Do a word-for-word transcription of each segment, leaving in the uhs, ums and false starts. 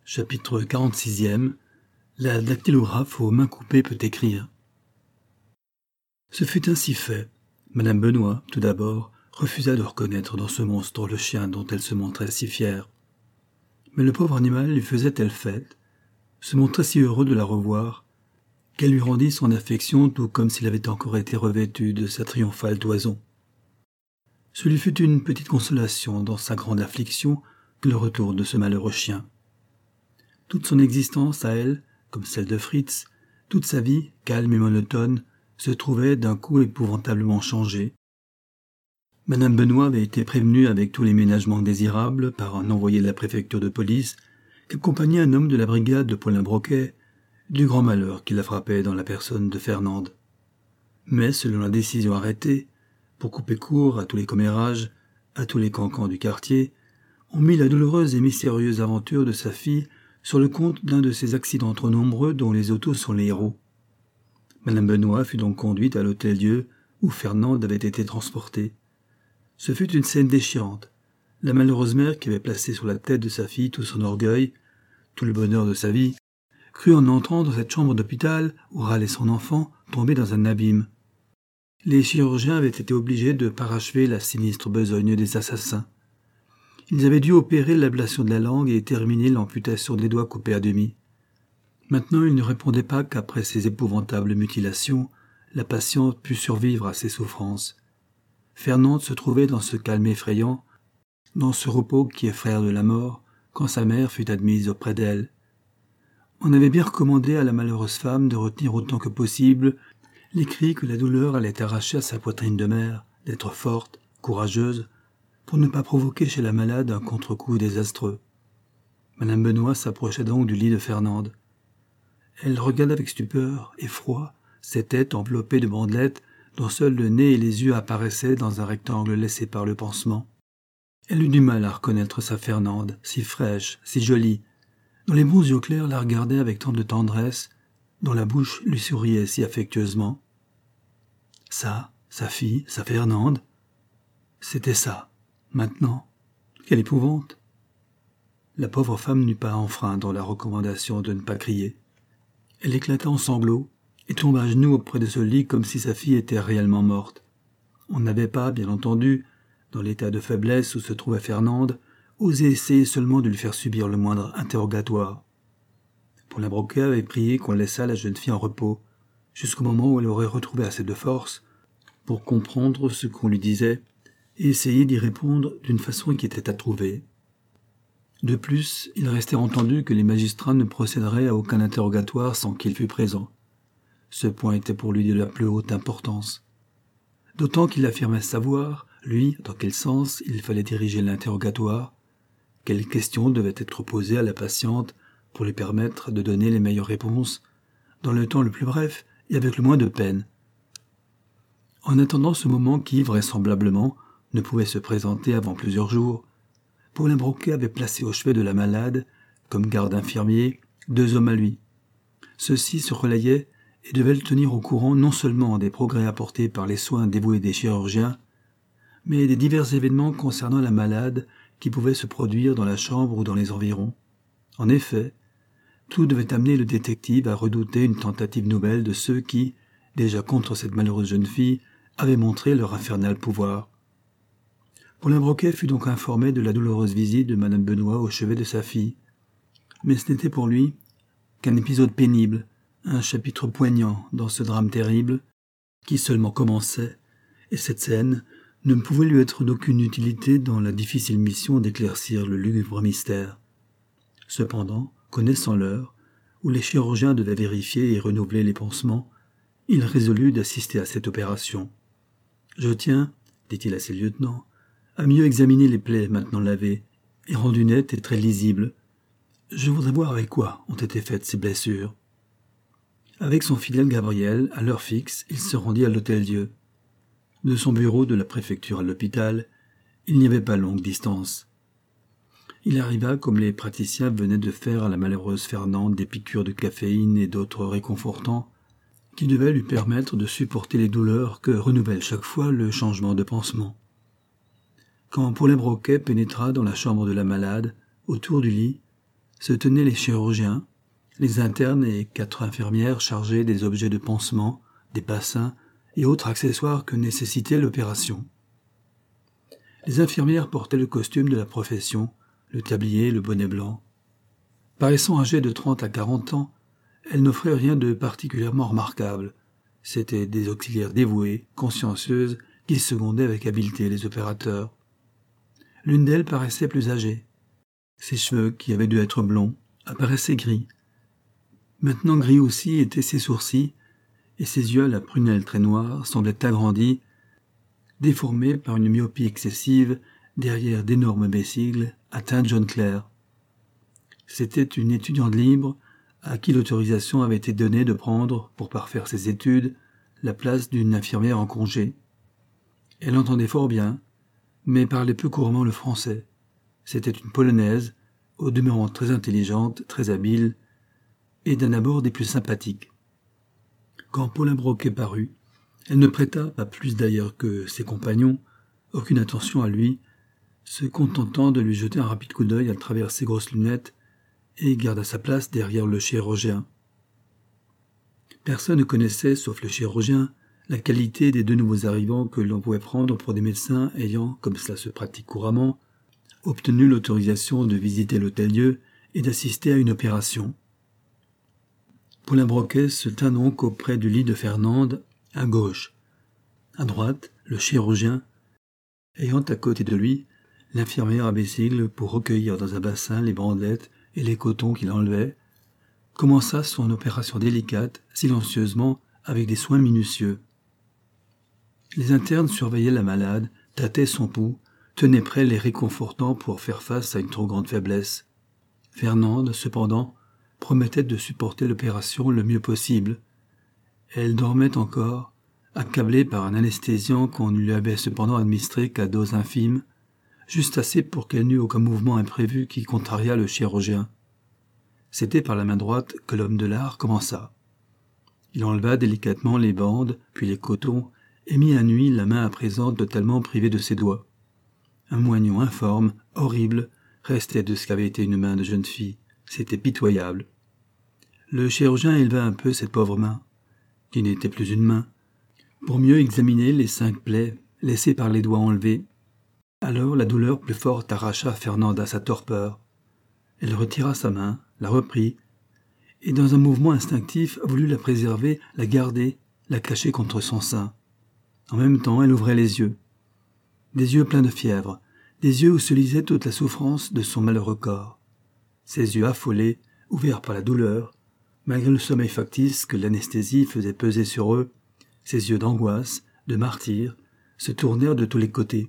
Chapitre quarante-sixième. La dactylographe aux mains coupées peut écrire. Ce fut ainsi fait. Madame Benoît, tout d'abord, refusa de reconnaître dans ce monstre le chien dont elle se montrait si fière. Mais le pauvre animal lui faisait telle fête, se montrait si heureux de la revoir, qu'elle lui rendit son affection tout comme s'il avait encore été revêtu de sa triomphale toison. Ce lui fut une petite consolation dans sa grande affliction que le retour de ce malheureux chien. Toute son existence à elle, comme celle de Fritz, toute sa vie, calme et monotone, se trouvait d'un coup épouvantablement changée. Madame Benoît avait été prévenue avec tous les ménagements désirables par un envoyé de la préfecture de police qu'accompagnait un homme de la brigade de Paulin Broquet du grand malheur qui la frappait dans la personne de Fernande. Mais selon la décision arrêtée, pour couper court à tous les commérages, à tous les cancans du quartier, on mit la douloureuse et mystérieuse aventure de sa fille sur le compte d'un de ces accidents trop nombreux dont les autos sont les héros. Madame Benoît fut donc conduite à l'hôtel-Dieu où Fernande avait été transportée. Ce fut une scène déchirante. La malheureuse mère qui avait placé sur la tête de sa fille tout son orgueil, tout le bonheur de sa vie, crut en entrant dans cette chambre d'hôpital où râlait son enfant tomber dans un abîme. Les chirurgiens avaient été obligés de parachever la sinistre besogne des assassins. Ils avaient dû opérer l'ablation de la langue et terminer l'amputation des doigts coupés à demi. Maintenant, il ne répondait pas qu'après ces épouvantables mutilations, la patiente pût survivre à ses souffrances. Fernande se trouvait dans ce calme effrayant, dans ce repos qui est frère de la mort, quand sa mère fut admise auprès d'elle. On avait bien recommandé à la malheureuse femme de retenir autant que possible les cris que la douleur allait arracher à sa poitrine de mère, d'être forte, courageuse, pour ne pas provoquer chez la malade un contre-coup désastreux. Madame Benoît s'approcha donc du lit de Fernande. Elle regarda avec stupeur, effroi, cette tête enveloppée de bandelettes dont seuls le nez et les yeux apparaissaient dans un rectangle laissé par le pansement. Elle eut du mal à reconnaître sa Fernande, si fraîche, si jolie, dont les bons yeux clairs la regardaient avec tant de tendresse, dont la bouche lui souriait si affectueusement. Ça, sa fille, sa Fernande, c'était ça. Maintenant, quelle épouvante! La pauvre femme n'eut pas à enfreindre la recommandation de ne pas crier. Elle éclata en sanglots et tomba à genoux auprès de ce lit comme si sa fille était réellement morte. On n'avait pas, bien entendu, dans l'état de faiblesse où se trouvait Fernande, osé essayer seulement de lui faire subir le moindre interrogatoire. Paulin Broquet avait prié qu'on laissât la jeune fille en repos, jusqu'au moment où elle aurait retrouvé assez de force pour comprendre ce qu'on lui disait et essayer d'y répondre d'une façon qui était à trouver. De plus, il restait entendu que les magistrats ne procéderaient à aucun interrogatoire sans qu'il fût présent. Ce point était pour lui de la plus haute importance. D'autant qu'il affirmait savoir, lui, dans quel sens il fallait diriger l'interrogatoire, quelles questions devaient être posées à la patiente pour lui permettre de donner les meilleures réponses, dans le temps le plus bref et avec le moins de peine. En attendant ce moment qui, vraisemblablement, ne pouvait se présenter avant plusieurs jours, Paulin Broquet avait placé au chevet de la malade, comme garde infirmier, deux hommes à lui. Ceux-ci se relayaient et devaient le tenir au courant non seulement des progrès apportés par les soins dévoués des chirurgiens, mais des divers événements concernant la malade qui pouvaient se produire dans la chambre ou dans les environs. En effet, tout devait amener le détective à redouter une tentative nouvelle de ceux qui, déjà contre cette malheureuse jeune fille, avaient montré leur infernal pouvoir. Paulin Broquet fut donc informé de la douloureuse visite de Madame Benoît au chevet de sa fille. Mais ce n'était pour lui qu'un épisode pénible, un chapitre poignant dans ce drame terrible, qui seulement commençait, et cette scène ne pouvait lui être d'aucune utilité dans la difficile mission d'éclaircir le lugubre mystère. Cependant, connaissant l'heure, où les chirurgiens devaient vérifier et renouveler les pansements, il résolut d'assister à cette opération. « Je tiens, dit-il à ses lieutenants, à mieux examiner les plaies maintenant lavées et rendues nettes et très lisibles. Je voudrais voir avec quoi ont été faites ces blessures. » Avec son fidèle Gabriel, à l'heure fixe, il se rendit à l'hôtel-Dieu. De son bureau de la préfecture à l'hôpital, il n'y avait pas longue distance. Il arriva comme les praticiens venaient de faire à la malheureuse Fernande des piqûres de caféine et d'autres réconfortants qui devaient lui permettre de supporter les douleurs que renouvelle chaque fois le changement de pansement. Quand Paulin Broquet pénétra dans la chambre de la malade, autour du lit, se tenaient les chirurgiens, les internes et quatre infirmières chargées des objets de pansement, des bassins et autres accessoires que nécessitait l'opération. Les infirmières portaient le costume de la profession, le tablier, le bonnet blanc. Paraissant âgées de trente à quarante ans, elles n'offraient rien de particulièrement remarquable. C'étaient des auxiliaires dévouées, consciencieuses, qui secondaient avec habileté les opérateurs. L'une d'elles paraissait plus âgée. Ses cheveux, qui avaient dû être blonds, apparaissaient gris. Maintenant gris aussi étaient ses sourcils, et ses yeux à la prunelle très noire semblaient agrandis, déformés par une myopie excessive derrière d'énormes bessigles à teinte jaune clair. C'était une étudiante libre à qui l'autorisation avait été donnée de prendre, pour parfaire ses études, la place d'une infirmière en congé. Elle entendait fort bien, mais parlait peu couramment le français. C'était une Polonaise, au demeurant très intelligente, très habile, et d'un abord des plus sympathiques. Quand Paulin Broquet parut, elle ne prêta, pas plus d'ailleurs que ses compagnons, aucune attention à lui, se contentant de lui jeter un rapide coup d'œil à travers ses grosses lunettes, et garda sa place derrière le chirurgien. Personne ne connaissait, sauf le chirurgien, la qualité des deux nouveaux arrivants que l'on pouvait prendre pour des médecins ayant, comme cela se pratique couramment, obtenu l'autorisation de visiter l'hôtel-Dieu et d'assister à une opération. Paulin Broquet se tint donc auprès du lit de Fernande, à gauche. À droite, le chirurgien, ayant à côté de lui l'infirmière à Bessigle pour recueillir dans un bassin les bandelettes et les cotons qu'il enlevait, commença son opération délicate, silencieusement, avec des soins minutieux. Les internes surveillaient la malade, tâtaient son pouls, tenaient prêts les réconfortants pour faire face à une trop grande faiblesse. Fernande, cependant, promettait de supporter l'opération le mieux possible. Elle dormait encore, accablée par un anesthésiant qu'on ne lui avait cependant administré qu'à dose infime, juste assez pour qu'elle n'eût aucun mouvement imprévu qui contrariât le chirurgien. C'était par la main droite que l'homme de l'art commença. Il enleva délicatement les bandes, puis les cotons, et mit à nu la main à présent totalement privée de ses doigts. Un moignon informe, horrible, restait de ce qu'avait été une main de jeune fille. C'était pitoyable. Le chirurgien éleva un peu cette pauvre main, qui n'était plus une main, pour mieux examiner les cinq plaies laissées par les doigts enlevés. Alors la douleur plus forte arracha Fernande à sa torpeur. Elle retira sa main, la reprit, et dans un mouvement instinctif voulut la préserver, la garder, la cacher contre son sein. En même temps, elle ouvrait les yeux. Des yeux pleins de fièvre, des yeux où se lisait toute la souffrance de son malheureux corps. Ses yeux affolés, ouverts par la douleur, malgré le sommeil factice que l'anesthésie faisait peser sur eux, ses yeux d'angoisse, de martyr, se tournèrent de tous les côtés.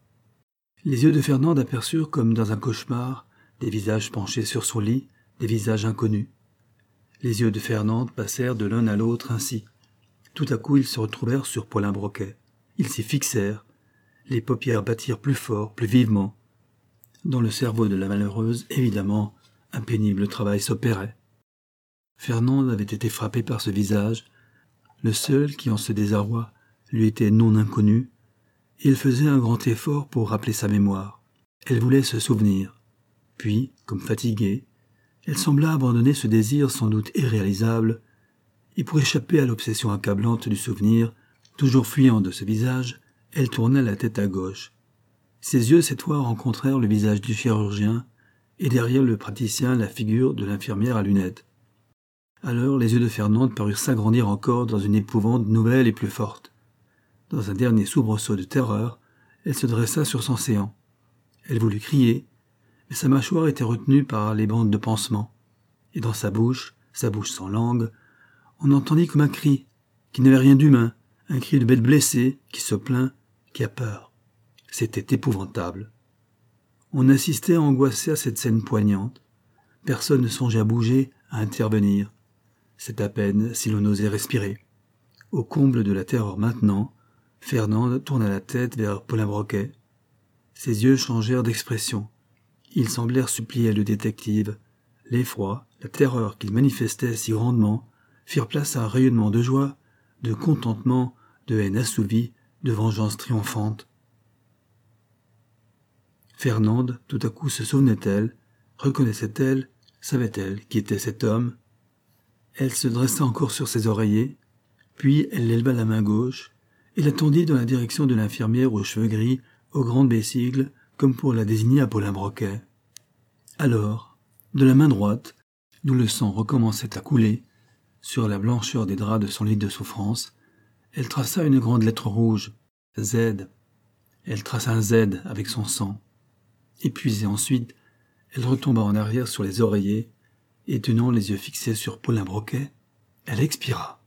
Les yeux de Fernande aperçurent, comme dans un cauchemar, des visages penchés sur son lit, des visages inconnus. Les yeux de Fernande passèrent de l'un à l'autre ainsi. Tout à coup, ils se retrouvèrent sur Paulin Broquet. Ils s'y fixèrent. Les paupières battirent plus fort, plus vivement. Dans le cerveau de la malheureuse, évidemment, un pénible travail s'opérait. Fernande avait été frappée par ce visage, le seul qui, en ce désarroi, lui était non inconnu, et elle faisait un grand effort pour rappeler sa mémoire. Elle voulait se souvenir. Puis, comme fatiguée, elle sembla abandonner ce désir sans doute irréalisable, et pour échapper à l'obsession accablante du souvenir, toujours fuyant de ce visage, elle tourna la tête à gauche. Ses yeux cette fois rencontrèrent le visage du chirurgien, et derrière le praticien la figure de l'infirmière à lunettes. Alors les yeux de Fernande parurent s'agrandir encore dans une épouvante nouvelle et plus forte. Dans un dernier soubresaut de terreur, elle se dressa sur son séant. Elle voulut crier, mais sa mâchoire était retenue par les bandes de pansement, et dans sa bouche, sa bouche sans langue, on entendit comme un cri, qui n'avait rien d'humain, un cri de bête blessée, qui se plaint, qui a peur. C'était épouvantable. On assistait angoissé à cette scène poignante. Personne ne songeait à bouger, à intervenir. C'est à peine si l'on osait respirer. Au comble de la terreur maintenant, Fernande tourna la tête vers Paulin Broquet. Ses yeux changèrent d'expression. Ils semblèrent supplier le détective. L'effroi, la terreur qu'il manifestait si grandement, firent place à un rayonnement de joie, de contentement, de haine assouvie, de vengeance triomphante. Fernande, tout à coup, se souvenait-elle, reconnaissait-elle, Savait-elle qui était cet homme? Elle se dressa encore sur ses oreillers, puis elle leva la main gauche et la tendit dans la direction de l'infirmière aux cheveux gris, aux grandes bessigles, comme pour la désigner à Paulin Broquet. Alors, de la main droite, d'où le sang recommençait à couler, sur la blancheur des draps de son lit de souffrance, elle traça une grande lettre rouge, Z. Elle traça un Z avec son sang. Épuisée ensuite, elle retomba en arrière sur les oreillers, et tenant les yeux fixés sur Paulin Broquet, elle expira.